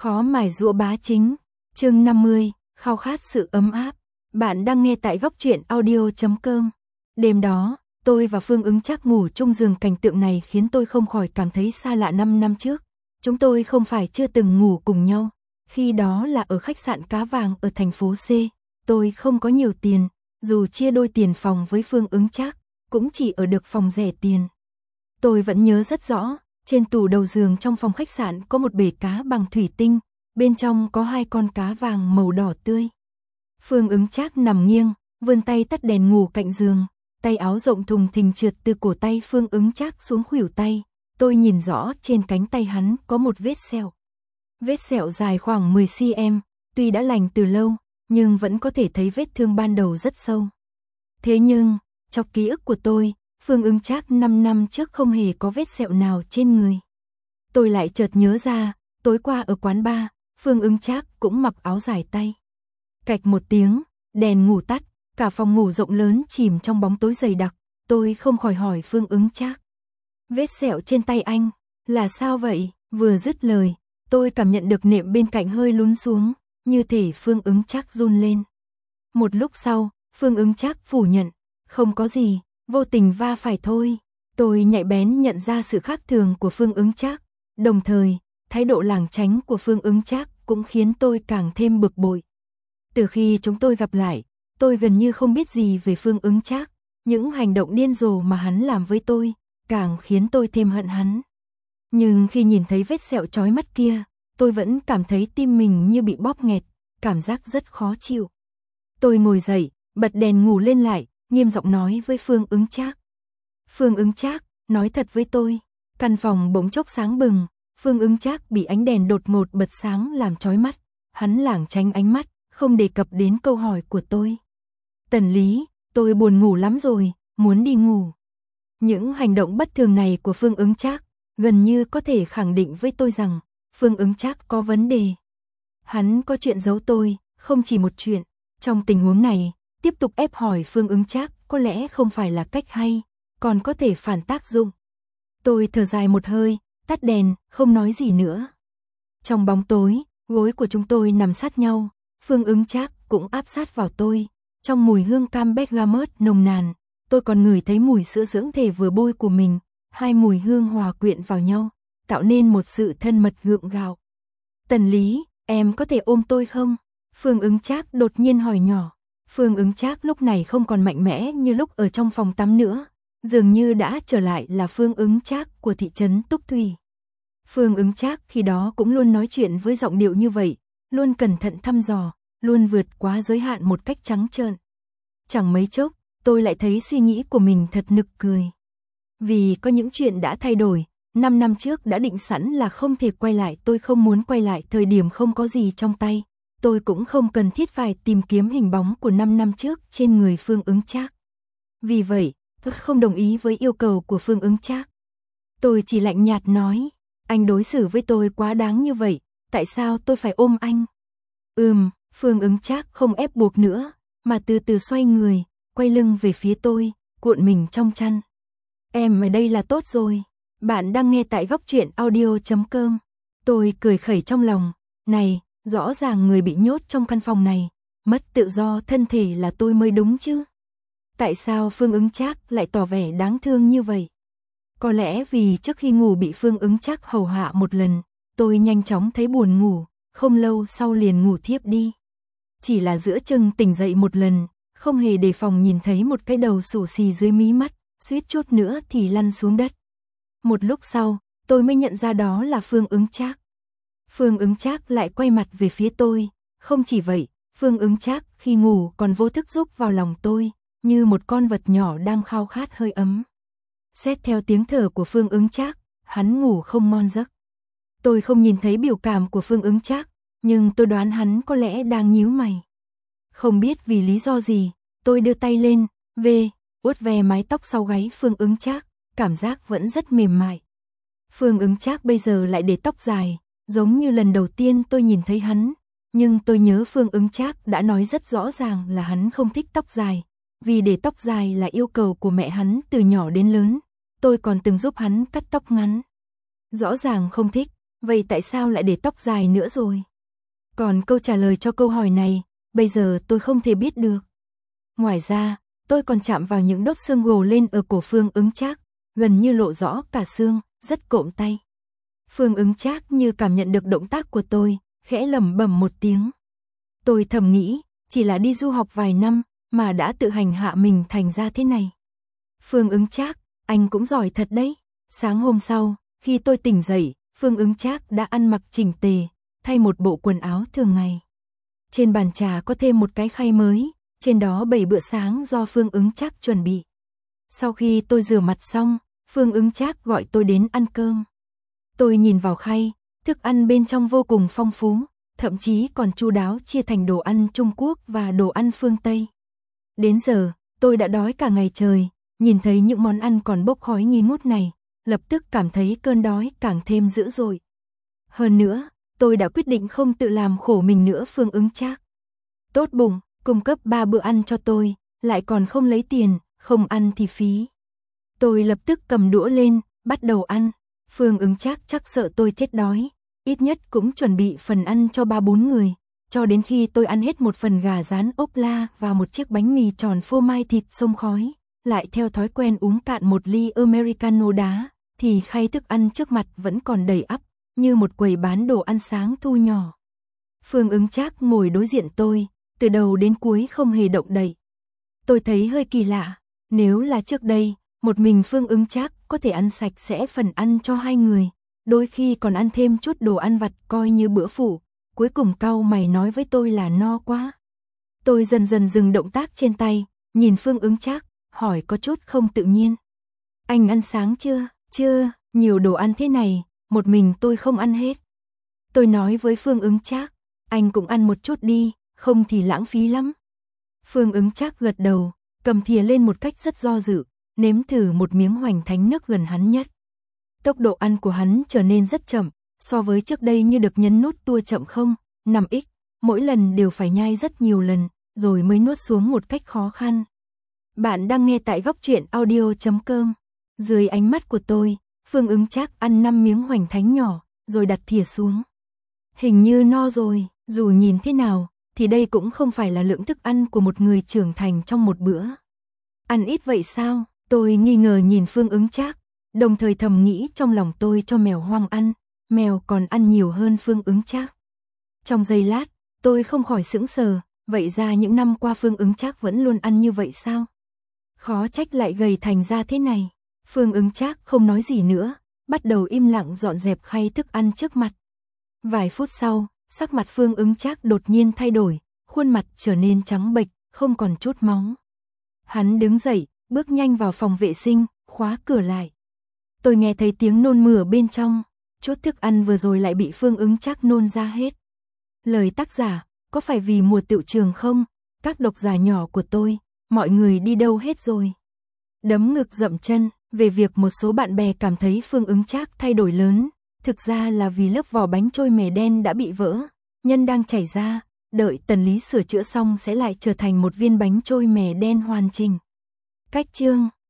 Khó mài giũa bá chính. Chương 50, khao khát sự ấm áp. Bạn đang nghe tại góc truyện audio.com. Đêm đó, tôi và Phương Ứng Trác ngủ chung giường, cảnh tượng này khiến tôi không khỏi cảm thấy xa lạ. 5 năm trước, chúng tôi không phải chưa từng ngủ cùng nhau. Khi đó là ở khách sạn Cá Vàng ở thành phố C. Tôi không có nhiều tiền, dù chia đôi tiền phòng với Phương Ứng Trác, cũng chỉ ở được phòng rẻ tiền. Tôi vẫn nhớ rất rõ, trên tủ đầu giường trong phòng khách sạn có một bể cá bằng thủy tinh, bên trong có 2 con cá vàng màu đỏ tươi. Phương Ứng Trác nằm nghiêng, vươn tay tắt đèn ngủ cạnh giường, tay áo rộng thùng thình trượt từ cổ tay Phương Ứng Trác xuống khuỷu tay. Tôi nhìn rõ trên cánh tay hắn có một vết sẹo. Vết sẹo dài khoảng 10 cm, tuy đã lành từ lâu, nhưng vẫn có thể thấy vết thương ban đầu rất sâu. Thế nhưng, trong ký ức của tôi, Phương Ứng Trác 5 năm trước không hề có vết sẹo nào trên người. Tôi lại chợt nhớ ra, tối qua ở quán bar, Phương Ứng Trác cũng mặc áo dài tay. Cạch một tiếng, đèn ngủ tắt, cả phòng ngủ rộng lớn chìm trong bóng tối dày đặc. Tôi không khỏi hỏi Phương Ứng Trác: "Vết sẹo trên tay anh là sao vậy?" Vừa dứt lời, tôi cảm nhận được nệm bên cạnh hơi lún xuống, như thể Phương Ứng Trác run lên. Một lúc sau, Phương Ứng Trác phủ nhận: "Không có gì, vô tình va phải thôi." Tôi nhạy bén nhận ra sự khác thường của Phương Ứng Trác, đồng thời, thái độ lảng tránh của Phương Ứng Trác cũng khiến tôi càng thêm bực bội. Từ khi chúng tôi gặp lại, tôi gần như không biết gì về Phương Ứng Trác, những hành động điên rồ mà hắn làm với tôi, càng khiến tôi thêm hận hắn. Nhưng khi nhìn thấy vết sẹo chói mắt kia, tôi vẫn cảm thấy tim mình như bị bóp nghẹt, cảm giác rất khó chịu. Tôi ngồi dậy, bật đèn ngủ lên lại, nghiêm giọng nói với Phương Ứng Trác: "Phương Ứng Trác, nói thật với tôi." Căn phòng bỗng chốc sáng bừng, Phương Ứng Trác bị ánh đèn đột ngột bật sáng làm chói mắt, hắn lảng tránh ánh mắt, không đề cập đến câu hỏi của tôi. "Tần Lý, tôi buồn ngủ lắm rồi, muốn đi ngủ." Những hành động bất thường này của Phương Ứng Trác gần như có thể khẳng định với tôi rằng Phương Ứng Trác có vấn đề. Hắn có chuyện giấu tôi, không chỉ một chuyện. Trong tình huống này, tiếp tục ép hỏi Phương Ứng Trác có lẽ không phải là cách hay, còn có thể phản tác dụng. Tôi thở dài một hơi, tắt đèn, không nói gì nữa. Trong bóng tối, gối của chúng tôi nằm sát nhau, Phương Ứng Trác cũng áp sát vào tôi. Trong mùi hương cam bergamot nồng nàn, tôi còn ngửi thấy mùi sữa dưỡng thể vừa bôi của mình, hai mùi hương hòa quyện vào nhau, tạo nên một sự thân mật gượng gạo. "Tần Lý, em có thể ôm tôi không?" Phương Ứng Trác đột nhiên hỏi nhỏ. Phương Ứng Trác lúc này không còn mạnh mẽ như lúc ở trong phòng tắm nữa, dường như đã trở lại là Phương Ứng Trác của thị trấn Túc Thủy. Phương Ứng Trác khi đó cũng luôn nói chuyện với giọng điệu như vậy, luôn cẩn thận thăm dò, luôn vượt quá giới hạn một cách trắng trợn. Chẳng mấy chốc, tôi lại thấy suy nghĩ của mình thật nực cười. Vì có những chuyện đã thay đổi, 5 năm trước đã định sẵn là không thể quay lại, tôi không muốn quay lại thời điểm không có gì trong tay. Tôi cũng không cần thiết phải tìm kiếm hình bóng của 5 năm trước trên người Phương Ứng Trác. Vì vậy, tôi không đồng ý với yêu cầu của Phương Ứng Trác. Tôi chỉ lạnh nhạt nói: "Anh đối xử với tôi quá đáng như vậy, tại sao tôi phải ôm anh?" Phương Ứng Trác không ép buộc nữa, mà từ từ xoay người, quay lưng về phía tôi, cuộn mình trong chăn. "Em ở đây là tốt rồi." Bạn đang nghe tại góc truyện audio.com. Tôi cười khẩy trong lòng, này, rõ ràng người bị nhốt trong căn phòng này, mất tự do thân thể là tôi mới đúng chứ. Tại sao Phương Ứng Trác lại tỏ vẻ đáng thương như vậy? Có lẽ vì trước khi ngủ bị Phương Ứng Trác hầu hạ một lần, tôi nhanh chóng thấy buồn ngủ, không lâu sau liền ngủ thiếp đi. Chỉ là giữa chừng tỉnh dậy một lần, không hề đề phòng nhìn thấy một cái đầu xù xì dưới mí mắt, suýt chút nữa thì lăn xuống đất. Một lúc sau, tôi mới nhận ra đó là Phương Ứng Trác. Phương Ứng Trác lại quay mặt về phía tôi, không chỉ vậy, Phương Ứng Trác khi ngủ còn vô thức rúc vào lòng tôi, như một con vật nhỏ đang khao khát hơi ấm. Xét theo tiếng thở của Phương Ứng Trác, hắn ngủ không ngon giấc. Tôi không nhìn thấy biểu cảm của Phương Ứng Trác, nhưng tôi đoán hắn có lẽ đang nhíu mày. Không biết vì lý do gì, tôi đưa tay lên, vuốt ve mái tóc sau gáy Phương Ứng Trác, cảm giác vẫn rất mềm mại. Phương Ứng Trác bây giờ lại để tóc dài, giống như lần đầu tiên tôi nhìn thấy hắn, nhưng tôi nhớ Phương Ứng Trác đã nói rất rõ ràng là hắn không thích tóc dài, vì để tóc dài là yêu cầu của mẹ hắn từ nhỏ đến lớn, tôi còn từng giúp hắn cắt tóc ngắn. Rõ ràng không thích, vậy tại sao lại để tóc dài nữa rồi? Còn câu trả lời cho câu hỏi này, bây giờ tôi không thể biết được. Ngoài ra, tôi còn chạm vào những đốt xương gồ lên ở cổ Phương Ứng Trác, gần như lộ rõ cả xương, rất cộm tay. Phương Ứng Trác như cảm nhận được động tác của tôi, khẽ lẩm bẩm một tiếng. Tôi thầm nghĩ, chỉ là đi du học vài năm mà đã tự hành hạ mình thành ra thế này. Phương Ứng Trác, anh cũng giỏi thật đấy. Sáng hôm sau, khi tôi tỉnh dậy, Phương Ứng Trác đã ăn mặc chỉnh tề, thay một bộ quần áo thường ngày. Trên bàn trà có thêm một cái khay mới, trên đó bày bữa sáng do Phương Ứng Trác chuẩn bị. Sau khi tôi rửa mặt xong, Phương Ứng Trác gọi tôi đến ăn cơm. Tôi nhìn vào khay, thức ăn bên trong vô cùng phong phú, thậm chí còn chu đáo chia thành đồ ăn Trung Quốc và đồ ăn phương Tây. Đến giờ, tôi đã đói cả ngày trời, nhìn thấy những món ăn còn bốc khói nghi ngút này, lập tức cảm thấy cơn đói càng thêm dữ dội. Hơn nữa, tôi đã quyết định không tự làm khổ mình nữa. Phương Ứng Trác tốt bụng, cung cấp 3 bữa ăn cho tôi, lại còn không lấy tiền, không ăn thì phí. Tôi lập tức cầm đũa lên, bắt đầu ăn. Phương Ứng Trác chắc sợ tôi chết đói, ít nhất cũng chuẩn bị phần ăn cho 3-4 người, cho đến khi tôi ăn hết một phần gà rán ốp la và một chiếc bánh mì tròn phô mai thịt xông khói, lại theo thói quen uống cạn một ly Americano đá, thì khay thức ăn trước mặt vẫn còn đầy ắp, như một quầy bán đồ ăn sáng thu nhỏ. Phương Ứng Trác ngồi đối diện tôi, từ đầu đến cuối không hề động đậy. Tôi thấy hơi kỳ lạ, nếu là trước đây, một mình Phương Ứng Trác có thể ăn sạch sẽ phần ăn cho 2 người, đôi khi còn ăn thêm chút đồ ăn vặt coi như bữa phụ, cuối cùng cau mày nói với tôi là no quá. Tôi dần dần dừng động tác trên tay, nhìn Phương Ứng Trác, hỏi có chút không tự nhiên. Anh ăn sáng chưa? Chưa, nhiều đồ ăn thế này, một mình tôi không ăn hết. Tôi nói với Phương Ứng Trác, anh cũng ăn một chút đi, không thì lãng phí lắm. Phương Ứng Trác gật đầu, cầm thìa lên một cách rất do dự, nếm thử một miếng hoành thánh nước gần hắn nhất. Tốc độ ăn của hắn trở nên rất chậm, so với trước đây như được nhấn nút tua chậm 0,5x, mỗi lần đều phải nhai rất nhiều lần, rồi mới nuốt xuống một cách khó khăn. Bạn đang nghe tại góc truyện audio.com. Dưới ánh mắt của tôi, Phương Ứng Trác ăn 5 miếng hoành thánh nhỏ, rồi đặt thìa xuống. Hình như no rồi, dù nhìn thế nào, thì đây cũng không phải là lượng thức ăn của một người trưởng thành trong một bữa. Ăn ít vậy sao? Tôi nghi ngờ nhìn Phương Ứng Trác, đồng thời thầm nghĩ trong lòng tôi cho mèo hoang ăn, mèo còn ăn nhiều hơn Phương Ứng Trác. Trong giây lát, tôi không khỏi sững sờ, vậy ra những năm qua Phương Ứng Trác vẫn luôn ăn như vậy sao? Khó trách lại gầy thành ra thế này. Phương Ứng Trác không nói gì nữa, bắt đầu im lặng dọn dẹp khay thức ăn trước mặt. Vài phút sau, sắc mặt Phương Ứng Trác đột nhiên thay đổi, khuôn mặt trở nên trắng bệch, không còn chút máu. Hắn đứng dậy, bước nhanh vào phòng vệ sinh, khóa cửa lại. Tôi nghe thấy tiếng nôn mửa bên trong, chút thức ăn vừa rồi lại bị Phương Ứng Trác nôn ra hết. Lời tác giả, có phải vì mùa tựu trường không? Các độc giả nhỏ của tôi, mọi người đi đâu hết rồi? Đấm ngực dậm chân, về việc một số bạn bè cảm thấy Phương Ứng Trác thay đổi lớn, thực ra là vì lớp vỏ bánh trôi mè đen đã bị vỡ, nhân đang chảy ra, đợi Tần Lý sửa chữa xong sẽ lại trở thành một viên bánh trôi mè đen hoàn chỉnh. Cách chương